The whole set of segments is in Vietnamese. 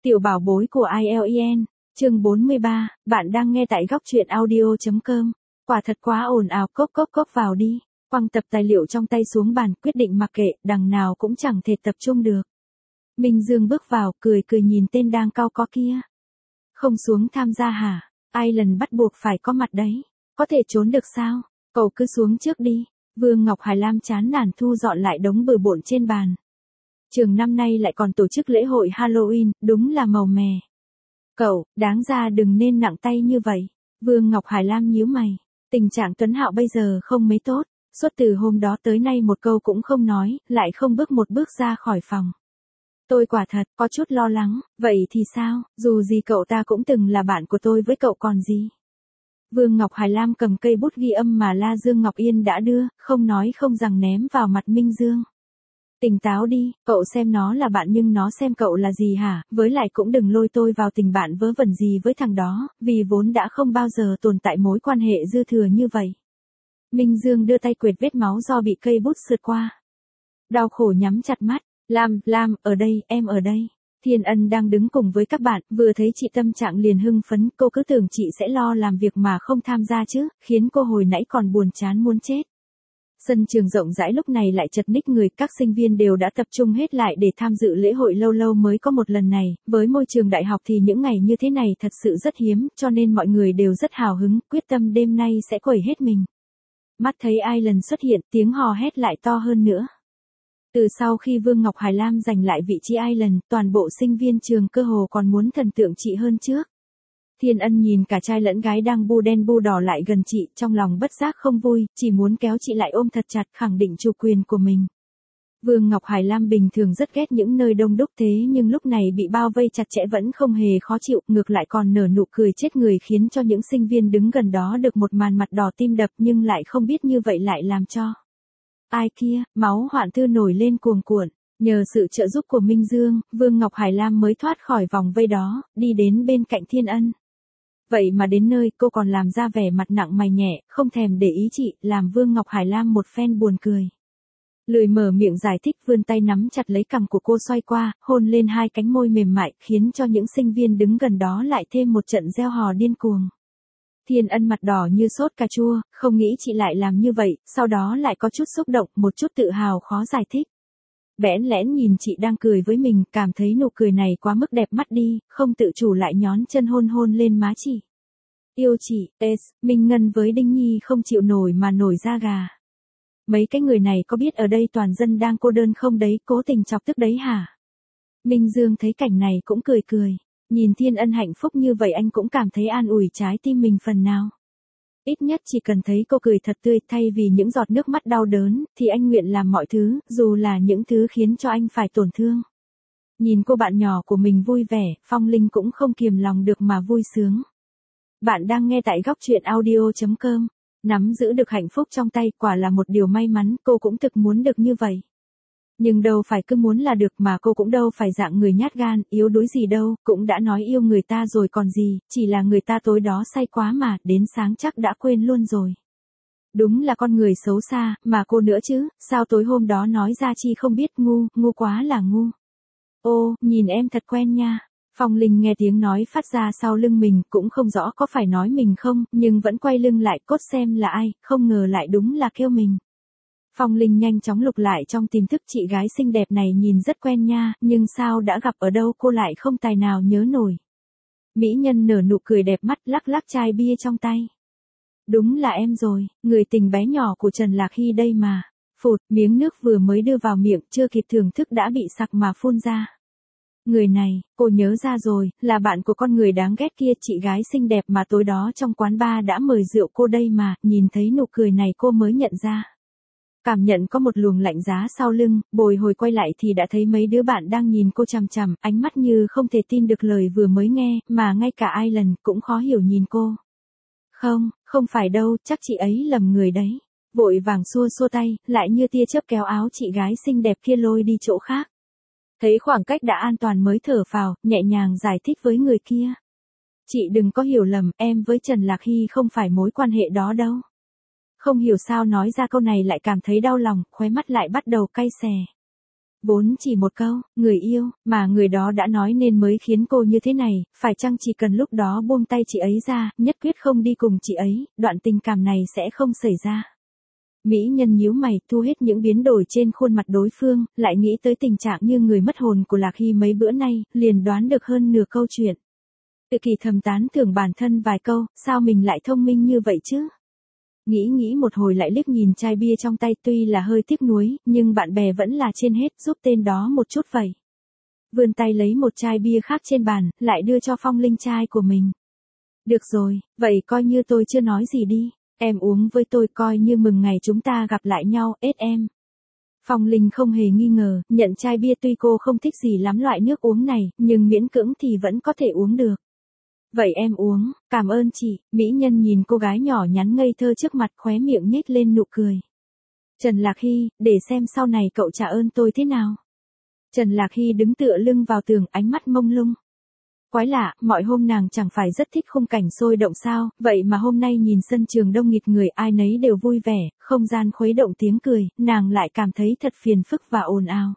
Tiểu bảo bối của IELTS, chương 43, bạn đang nghe tại góc truyện audio.com. Quả thật quá ồn ào, cốc cốc cốc vào đi. Quăng tập tài liệu trong tay xuống bàn, quyết định mặc kệ, đằng nào cũng chẳng thể tập trung được. Minh Dương bước vào, cười cười nhìn tên đang cau có kia. Không xuống tham gia hả? Ai lần bắt buộc phải có mặt đấy. Có thể trốn được sao? Cậu cứ xuống trước đi. Vương Ngọc Hải Lam chán nản thu dọn lại đống bừa bộn trên bàn. Trường năm nay lại còn tổ chức lễ hội Halloween, đúng là màu mè. Cậu, đáng ra đừng nên nặng tay như vậy. Vương Ngọc Hải Lam nhíu mày. Tình trạng Tuấn Hạo bây giờ không mấy tốt. Suốt từ hôm đó tới nay một câu cũng không nói, lại không bước một bước ra khỏi phòng. Tôi quả thật có chút lo lắng, vậy thì sao, dù gì cậu ta cũng từng là bạn của tôi với cậu còn gì. Vương Ngọc Hải Lam cầm cây bút ghi âm mà La Dương Ngọc Yên đã đưa, không nói không rằng ném vào mặt Minh Dương. Tỉnh táo đi, cậu xem nó là bạn nhưng nó xem cậu là gì hả, với lại cũng đừng lôi tôi vào tình bạn vớ vẩn gì với thằng đó, vì vốn đã không bao giờ tồn tại mối quan hệ dư thừa như vậy. Minh Dương đưa tay quệt vết máu do bị cây bút sượt qua. Đau khổ nhắm chặt mắt, Lam, ở đây, em ở đây. Thiên Ân đang đứng cùng với các bạn, vừa thấy chị tâm trạng liền hưng phấn, cô cứ tưởng chị sẽ lo làm việc mà không tham gia chứ, khiến cô hồi nãy còn buồn chán muốn chết. Sân trường rộng rãi lúc này lại chật ních người, các sinh viên đều đã tập trung hết lại để tham dự lễ hội lâu lâu mới có một lần này, với môi trường đại học thì những ngày như thế này thật sự rất hiếm, cho nên mọi người đều rất hào hứng, quyết tâm đêm nay sẽ quẩy hết mình. Mắt thấy Island xuất hiện, tiếng hò hét lại to hơn nữa. Từ sau khi Vương Ngọc Hải Lam giành lại vị trí Island, toàn bộ sinh viên trường cơ hồ còn muốn thần tượng chị hơn trước. Thiên Ân nhìn cả trai lẫn gái đang bu đen bu đỏ lại gần chị, trong lòng bất giác không vui, chỉ muốn kéo chị lại ôm thật chặt khẳng định chủ quyền của mình. Vương Ngọc Hải Lam bình thường rất ghét những nơi đông đúc thế nhưng lúc này bị bao vây chặt chẽ vẫn không hề khó chịu, ngược lại còn nở nụ cười chết người khiến cho những sinh viên đứng gần đó được một màn mặt đỏ tim đập nhưng lại không biết như vậy lại làm cho. Ai kia, máu hoạn thư nổi lên cuồn cuộn. Nhờ sự trợ giúp của Minh Dương, Vương Ngọc Hải Lam mới thoát khỏi vòng vây đó, đi đến bên cạnh Thiên Ân. Vậy mà đến nơi cô còn làm ra vẻ mặt nặng mày nhẹ, không thèm để ý chị, làm Vương Ngọc Hải Lam một phen buồn cười. Lười mở miệng giải thích vươn tay nắm chặt lấy cằm của cô xoay qua, hôn lên hai cánh môi mềm mại, khiến cho những sinh viên đứng gần đó lại thêm một trận reo hò điên cuồng. Thiên Ân mặt đỏ như sốt cà chua, không nghĩ chị lại làm như vậy, sau đó lại có chút xúc động, một chút tự hào khó giải thích. Bẽn lẽn nhìn chị đang cười với mình, cảm thấy nụ cười này quá mức đẹp mắt đi, không tự chủ lại nhón chân hôn lên má chị. Yêu chị, Minh Ngân với Đinh Nhi không chịu nổi mà nổi da gà. Mấy cái người này có biết ở đây toàn dân đang cô đơn không đấy, cố tình chọc tức đấy hả? Minh Dương thấy cảnh này cũng cười cười. Nhìn Thiên Ân hạnh phúc như vậy anh cũng cảm thấy an ủi trái tim mình phần nào. Ít nhất chỉ cần thấy cô cười thật tươi thay vì những giọt nước mắt đau đớn, thì anh nguyện làm mọi thứ, dù là những thứ khiến cho anh phải tổn thương. Nhìn cô bạn nhỏ của mình vui vẻ, Phong Linh cũng không kiềm lòng được mà vui sướng. Bạn đang nghe tại góc truyện audio.com. Nắm giữ được hạnh phúc trong tay quả là một điều may mắn, cô cũng thực muốn được như vậy. Nhưng đâu phải cứ muốn là được mà cô cũng đâu phải dạng người nhát gan, yếu đuối gì đâu, cũng đã nói yêu người ta rồi còn gì, chỉ là người ta tối đó say quá mà, đến sáng chắc đã quên luôn rồi. Đúng là con người xấu xa, mà cô nữa chứ, sao tối hôm đó nói ra chi không biết, ngu quá là ngu. Ô, nhìn em thật quen nha. Phong Linh nghe tiếng nói phát ra sau lưng mình, cũng không rõ có phải nói mình không, nhưng vẫn quay lưng lại cốt xem là ai, không ngờ lại đúng là kêu mình. Phong Linh nhanh chóng lục lại trong tiềm thức chị gái xinh đẹp này nhìn rất quen nha, nhưng sao đã gặp ở đâu cô lại không tài nào nhớ nổi. Mỹ nhân nở nụ cười đẹp mắt lắc lắc chai bia trong tay. Đúng là em rồi, người tình bé nhỏ của Trần Lạc Hy đây mà. Phụt, miếng nước vừa mới đưa vào miệng chưa kịp thưởng thức đã bị sặc mà phun ra. Người này, cô nhớ ra rồi, là bạn của con người đáng ghét kia, chị gái xinh đẹp mà tối đó trong quán bar đã mời rượu cô đây mà, nhìn thấy nụ cười này cô mới nhận ra. Cảm nhận có một luồng lạnh giá sau lưng, bồi hồi quay lại thì đã thấy mấy đứa bạn đang nhìn cô chằm chằm, ánh mắt như không thể tin được lời vừa mới nghe, mà ngay cả Island cũng khó hiểu nhìn cô. Không phải đâu, chắc chị ấy lầm người đấy. Vội vàng xua tay, lại như tia chớp kéo áo chị gái xinh đẹp kia lôi đi chỗ khác. Thấy khoảng cách đã an toàn mới thở phào, nhẹ nhàng giải thích với người kia. Chị đừng có hiểu lầm, em với Trần Lạc Hy không phải mối quan hệ đó đâu. Không hiểu sao nói ra câu này lại cảm thấy đau lòng, khóe mắt lại bắt đầu cay xè. Vốn chỉ một câu, người yêu, mà người đó đã nói nên mới khiến cô như thế này, phải chăng chỉ cần lúc đó buông tay chị ấy ra, nhất quyết không đi cùng chị ấy, đoạn tình cảm này sẽ không xảy ra. Mỹ nhân nhíu mày, thu hết những biến đổi trên khuôn mặt đối phương, lại nghĩ tới tình trạng như người mất hồn của Lạc Hy mấy bữa nay, liền đoán được hơn nửa câu chuyện. Tự kỳ thầm tán thưởng bản thân vài câu, sao mình lại thông minh như vậy chứ? Nghĩ một hồi lại liếc nhìn chai bia trong tay, tuy là hơi tiếc nuối, nhưng bạn bè vẫn là trên hết, giúp tên đó một chút vậy. Vươn tay lấy một chai bia khác trên bàn, lại đưa cho Phong Linh chai của mình. Được rồi, vậy coi như tôi chưa nói gì đi, em uống với tôi coi như mừng ngày chúng ta gặp lại nhau, em. Phong Linh không hề nghi ngờ, nhận chai bia, tuy cô không thích gì lắm loại nước uống này, nhưng miễn cưỡng thì vẫn có thể uống được. Vậy em uống, cảm ơn chị. Mỹ nhân nhìn cô gái nhỏ nhắn ngây thơ trước mặt, khóe miệng nhếch lên nụ cười. Trần Lạc Hy, để xem sau này cậu trả ơn tôi thế nào. Trần Lạc Hy đứng tựa lưng vào tường, ánh mắt mông lung. Quái lạ, mọi hôm nàng chẳng phải rất thích khung cảnh sôi động sao, vậy mà hôm nay nhìn sân trường đông nghịt người, ai nấy đều vui vẻ, không gian khuấy động tiếng cười, nàng lại cảm thấy thật phiền phức và ồn ào.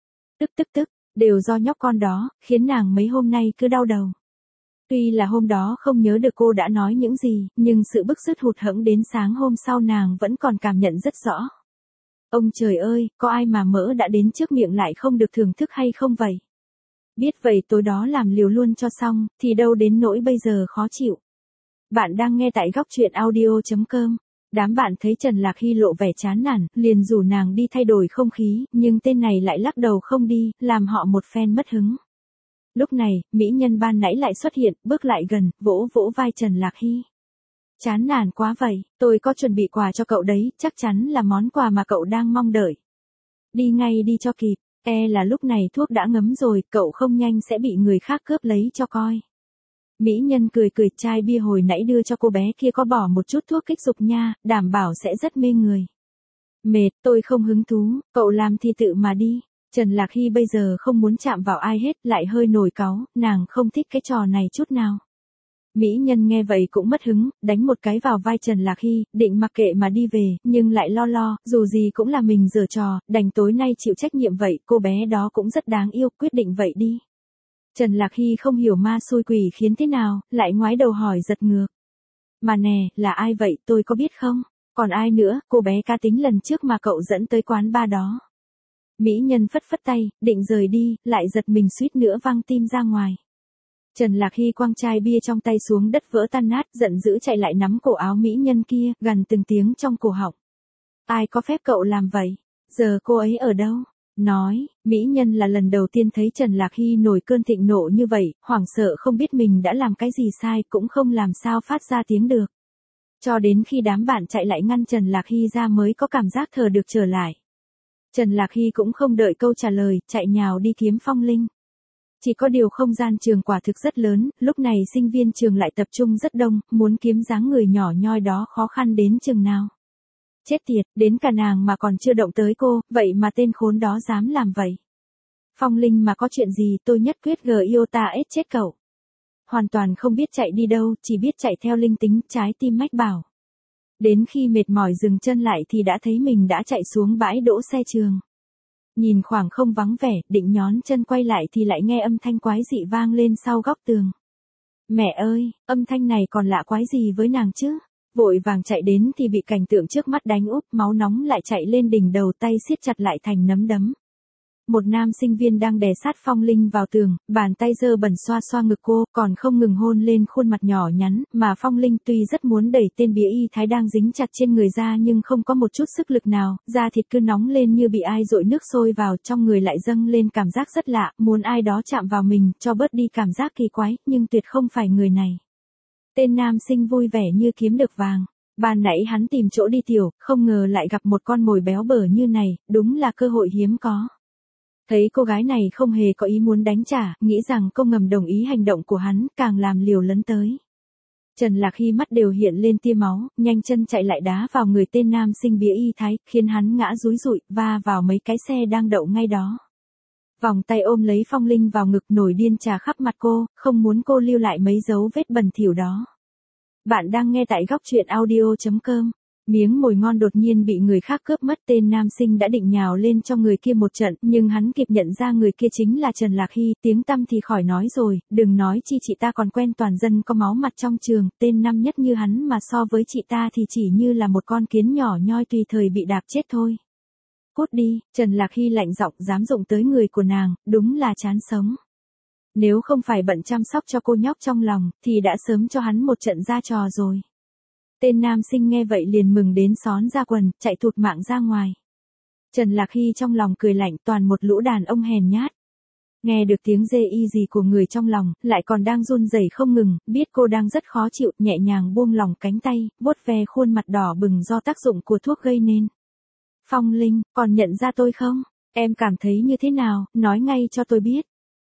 Tức, đều do nhóc con đó, khiến nàng mấy hôm nay cứ đau đầu. Tuy là hôm đó không nhớ được cô đã nói những gì, nhưng sự bức xứt hụt hẫng đến sáng hôm sau nàng vẫn còn cảm nhận rất rõ. Ông trời ơi, có ai mà mỡ đã đến trước miệng lại không được thưởng thức hay không vậy? Biết vậy tối đó làm liều luôn cho xong, thì đâu đến nỗi bây giờ khó chịu. Bạn đang nghe tại góc truyện audio.com. Đám bạn thấy Trần Lạc Hy lộ vẻ chán nản, liền rủ nàng đi thay đổi không khí, nhưng tên này lại lắc đầu không đi, làm họ một phen mất hứng. Lúc này, mỹ nhân ban nãy lại xuất hiện, bước lại gần, vỗ vỗ vai Trần Lạc Hy. Chán nản quá vậy, tôi có chuẩn bị quà cho cậu đấy, chắc chắn là món quà mà cậu đang mong đợi. Đi ngay đi cho kịp, là lúc này thuốc đã ngấm rồi, cậu không nhanh sẽ bị người khác cướp lấy cho coi. Mỹ nhân cười, chai bia hồi nãy đưa cho cô bé kia có bỏ một chút thuốc kích dục nha, đảm bảo sẽ rất mê người. Mệt, tôi không hứng thú, cậu làm thì tự mà đi. Trần Lạc Hy bây giờ không muốn chạm vào ai hết, lại hơi nổi cáu, nàng không thích cái trò này chút nào. Mỹ nhân nghe vậy cũng mất hứng, đánh một cái vào vai Trần Lạc Hy, định mặc kệ mà đi về, nhưng lại lo, dù gì cũng là mình giở trò, đành tối nay chịu trách nhiệm vậy, cô bé đó cũng rất đáng yêu, quyết định vậy đi. Trần Lạc Hy không hiểu ma xui quỷ khiến thế nào, lại ngoái đầu hỏi giật ngược. Mà nè, là ai vậy, tôi có biết không? Còn ai nữa, cô bé cá tính lần trước mà cậu dẫn tới quán bar đó. Mỹ nhân phất tay, định rời đi, lại giật mình suýt nữa văng tim ra ngoài. Trần Lạc Hy quăng chai bia trong tay xuống đất vỡ tan nát, giận dữ chạy lại nắm cổ áo mỹ nhân kia, gằn từng tiếng trong cổ họng. Ai có phép cậu làm vậy? Giờ cô ấy ở đâu? Nói, mỹ nhân là lần đầu tiên thấy Trần Lạc Hy nổi cơn thịnh nộ như vậy, hoảng sợ không biết mình đã làm cái gì sai, cũng không làm sao phát ra tiếng được. Cho đến khi đám bạn chạy lại ngăn Trần Lạc Hy ra mới có cảm giác thở được trở lại. Trần Lạc Hy cũng không đợi câu trả lời, chạy nhào đi kiếm Phong Linh. Chỉ có điều không gian trường quả thực rất lớn, lúc này sinh viên trường lại tập trung rất đông, muốn kiếm dáng người nhỏ nhoi đó khó khăn đến chừng nào. Chết tiệt, đến cả nàng mà còn chưa động tới cô, vậy mà tên khốn đó dám làm vậy. Phong Linh mà có chuyện gì tôi nhất quyết iota chết cậu. Hoàn toàn không biết chạy đi đâu, chỉ biết chạy theo linh tính, trái tim mách bảo. Đến khi mệt mỏi dừng chân lại thì đã thấy mình đã chạy xuống bãi đỗ xe trường. Nhìn khoảng không vắng vẻ, định nhón chân quay lại thì lại nghe âm thanh quái dị vang lên sau góc tường. Mẹ ơi, âm thanh này còn lạ quái gì với nàng chứ? Vội vàng chạy đến thì bị cảnh tượng trước mắt đánh úp, máu nóng lại chạy lên đỉnh đầu, tay siết chặt lại thành nắm đấm. Một nam sinh viên đang đè sát Phong Linh vào tường, bàn tay dơ bẩn xoa ngực cô, còn không ngừng hôn lên khuôn mặt nhỏ nhắn, mà Phong Linh tuy rất muốn đẩy tên bía y thái đang dính chặt trên người ra nhưng không có một chút sức lực nào, da thịt cứ nóng lên như bị ai dội nước sôi vào, trong người lại dâng lên cảm giác rất lạ, muốn ai đó chạm vào mình, cho bớt đi cảm giác kỳ quái, nhưng tuyệt không phải người này. Tên nam sinh vui vẻ như kiếm được vàng. Ban nãy hắn tìm chỗ đi tiểu, không ngờ lại gặp một con mồi béo bở như này, đúng là cơ hội hiếm có. Thấy cô gái này không hề có ý muốn đánh trả, nghĩ rằng cô ngầm đồng ý hành động của hắn, càng làm liều lấn tới. Trần Lạc Hy mắt đều hiện lên tia máu, nhanh chân chạy lại đá vào người tên nam sinh bía y thái, khiến hắn ngã rúi rụi, va vào mấy cái xe đang đậu ngay đó. Vòng tay ôm lấy Phong Linh vào ngực, nổi điên trà khắp mặt cô, không muốn cô lưu lại mấy dấu vết bẩn thỉu đó. Bạn đang nghe tại góc truyện audio.com. Miếng mồi ngon đột nhiên bị người khác cướp mất, tên nam sinh đã định nhào lên cho người kia một trận, nhưng hắn kịp nhận ra người kia chính là Trần Lạc Hy, tiếng tăm thì khỏi nói rồi, đừng nói chi chị ta còn quen toàn dân có máu mặt trong trường, tên năm nhất như hắn mà so với chị ta thì chỉ như là một con kiến nhỏ nhoi tùy thời bị đạp chết thôi. Cút đi, Trần Lạc Hy lạnh giọng dám dụng tới người của nàng, đúng là chán sống. Nếu không phải bận chăm sóc cho cô nhóc trong lòng, thì đã sớm cho hắn một trận ra trò rồi. Tên nam sinh nghe vậy liền mừng đến xón ra quần, chạy thụt mạng ra ngoài. Trần Lạc Hy trong lòng cười lạnh, toàn một lũ đàn ông hèn nhát. Nghe được tiếng dê y gì của người trong lòng, lại còn đang run rẩy không ngừng, biết cô đang rất khó chịu, nhẹ nhàng buông lỏng cánh tay, vuốt ve khuôn mặt đỏ bừng do tác dụng của thuốc gây nên. Phong Linh, còn nhận ra tôi không? Em cảm thấy như thế nào, nói ngay cho tôi biết.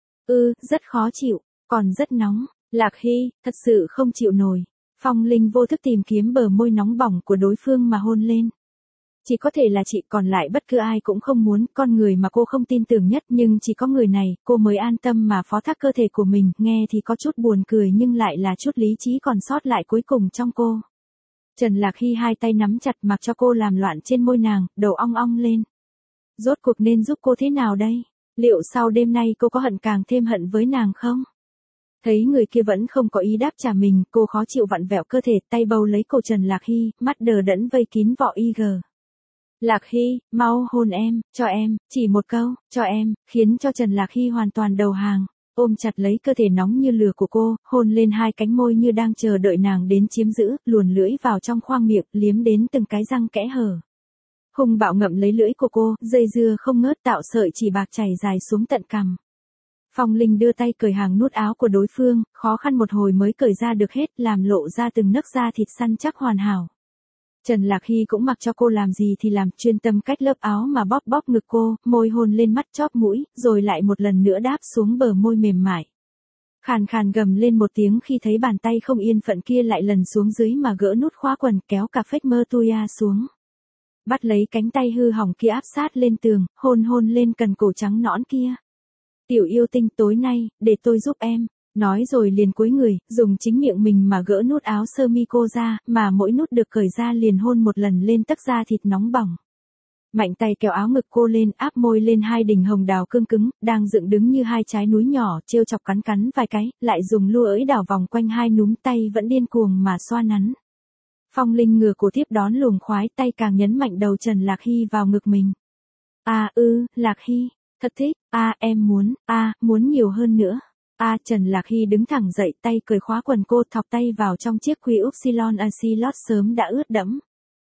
Rất khó chịu, còn rất nóng. Lạc Hy, thật sự không chịu nổi. Phong Linh vô thức tìm kiếm bờ môi nóng bỏng của đối phương mà hôn lên. Chỉ có thể là chị, còn lại bất cứ ai cũng không muốn, con người mà cô không tin tưởng nhất, nhưng chỉ có người này, cô mới an tâm mà phó thác cơ thể của mình, nghe thì có chút buồn cười nhưng lại là chút lý trí còn sót lại cuối cùng trong cô. Trần Lạc Hy hai tay nắm chặt mặc cho cô làm loạn trên môi nàng, đầu ong ong lên. Rốt cuộc nên giúp cô thế nào đây? Liệu sau đêm nay cô có hận càng thêm hận với nàng không? Thấy người kia vẫn không có ý đáp trả mình, cô khó chịu vặn vẹo cơ thể, tay bầu lấy cổ Trần Lạc Hy, mắt đờ đẫn vây kín vỏ IG. Lạc Hy, mau hôn em, cho em, chỉ một câu, cho em, khiến cho Trần Lạc Hy hoàn toàn đầu hàng. Ôm chặt lấy cơ thể nóng như lửa của cô, hôn lên hai cánh môi như đang chờ đợi nàng đến chiếm giữ, luồn lưỡi vào trong khoang miệng, liếm đến từng cái răng kẽ hở. Hùng bạo ngậm lấy lưỡi của cô, dây dưa không ngớt tạo sợi chỉ bạc chảy dài xuống tận cằm. Phong Linh đưa tay cởi hàng nút áo của đối phương, khó khăn một hồi mới cởi ra được hết, làm lộ ra từng nấc da thịt săn chắc hoàn hảo. Trần Lạc Hy cũng mặc cho cô làm gì thì làm, chuyên tâm cách lớp áo mà bóp bóp ngực cô, môi hôn lên mắt chóp mũi, rồi lại một lần nữa đáp xuống bờ môi mềm mại. Khàn khàn gầm lên một tiếng khi thấy bàn tay không yên phận kia lại lần xuống dưới mà gỡ nút khóa quần, kéo cả phách mơ tuya xuống. Bắt lấy cánh tay hư hỏng kia áp sát lên tường, hôn lên cần cổ trắng nõn kia. Tiểu yêu tinh, tối nay, để tôi giúp em. Nói rồi liền cúi người, dùng chính miệng mình mà gỡ nút áo sơ mi cô ra, mà mỗi nút được cởi ra liền hôn một lần lên tấc da thịt nóng bỏng. Mạnh tay kéo áo ngực cô lên, áp môi lên hai đỉnh hồng đào cương cứng, đang dựng đứng như hai trái núi nhỏ, trêu chọc cắn vài cái, lại dùng lua ỡi đảo vòng quanh hai núm tay vẫn điên cuồng mà xoa nắn. Phong Linh ngửa cổ tiếp đón luồng khoái, tay càng nhấn mạnh đầu Trần Lạc Hy vào ngực mình. Lạc Hy, thật thích, em muốn, muốn nhiều hơn nữa. Trần Lạc Hy đứng thẳng dậy, tay cởi khóa quần cô, thọc tay vào trong chiếc quy upsilon lót sớm đã ướt đẫm.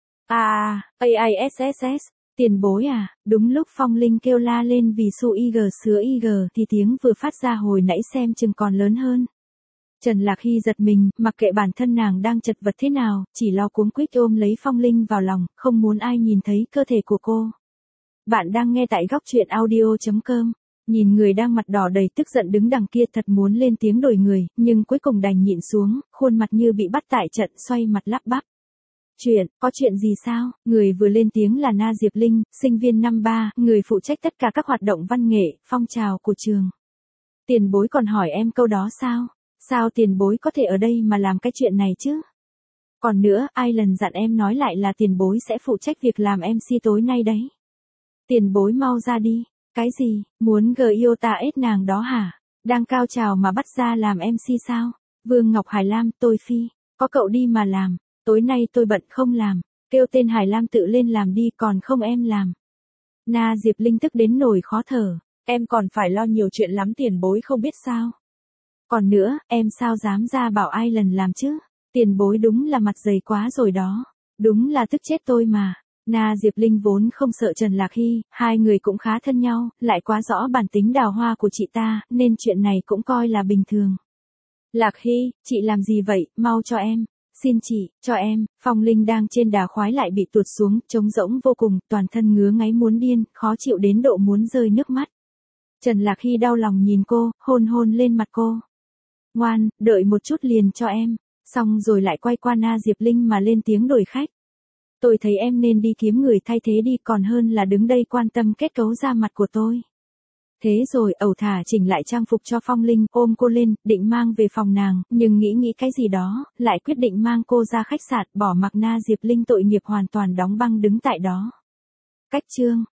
AISSS, tiền bối à, đúng lúc Phong Linh kêu la lên vì su IG sứa IG thì tiếng vừa phát ra hồi nãy xem chừng còn lớn hơn. Trần Lạc Hy giật mình, mặc kệ bản thân nàng đang chật vật thế nào, chỉ lo cuống quýt ôm lấy Phong Linh vào lòng, không muốn ai nhìn thấy cơ thể của cô. Bạn đang nghe tại góc truyện audio.com. Nhìn người đang mặt đỏ đầy tức giận đứng đằng kia, thật muốn lên tiếng đổi người, nhưng cuối cùng đành nhịn xuống, khuôn mặt như bị bắt tại trận, xoay mặt lắp bắp. Có chuyện gì sao? Người vừa lên tiếng là Na Diệp Linh, sinh viên năm 3, người phụ trách tất cả các hoạt động văn nghệ, phong trào của trường. Tiền bối còn hỏi em câu đó sao? Sao tiền bối có thể ở đây mà làm cái chuyện này chứ? Còn nữa, ai lần dặn em nói lại là tiền bối sẽ phụ trách việc làm MC tối nay đấy? Tiền bối mau ra đi. Cái gì, muốn yêu ta ết nàng đó hả? Đang cao trào mà bắt ra làm MC sao? Vương Ngọc Hải Lam, tôi phi, có cậu đi mà làm, tối nay tôi bận không làm, kêu tên Hải Lam tự lên làm đi, còn không em làm. Na Diệp Linh tức đến nổi khó thở, em còn phải lo nhiều chuyện lắm, tiền bối không biết sao? Còn nữa, em sao dám ra bảo ai lần làm chứ? Tiền bối đúng là mặt dày quá rồi đó, đúng là tức chết tôi mà. Na Diệp Linh vốn không sợ Trần Lạc Hy, hai người cũng khá thân nhau, lại quá rõ bản tính đào hoa của chị ta, nên chuyện này cũng coi là bình thường. Lạc Hy, chị làm gì vậy, mau cho em. Xin chị, cho em. Phong Linh đang trên đà khoái lại bị tuột xuống, trống rỗng vô cùng, toàn thân ngứa ngáy muốn điên, khó chịu đến độ muốn rơi nước mắt. Trần Lạc Hy đau lòng nhìn cô, hôn lên mặt cô. Ngoan, đợi một chút liền cho em. Xong rồi lại quay qua Na Diệp Linh mà lên tiếng đổi khách. Tôi thấy em nên đi kiếm người thay thế đi, còn hơn là đứng đây quan tâm kết cấu da mặt của tôi. Thế rồi ẩu thả chỉnh lại trang phục cho Phong Linh, ôm cô lên, định mang về phòng nàng, nhưng nghĩ cái gì đó, lại quyết định mang cô ra khách sạn, bỏ mặc Na Diệp Linh tội nghiệp hoàn toàn đóng băng đứng tại đó. Cách chương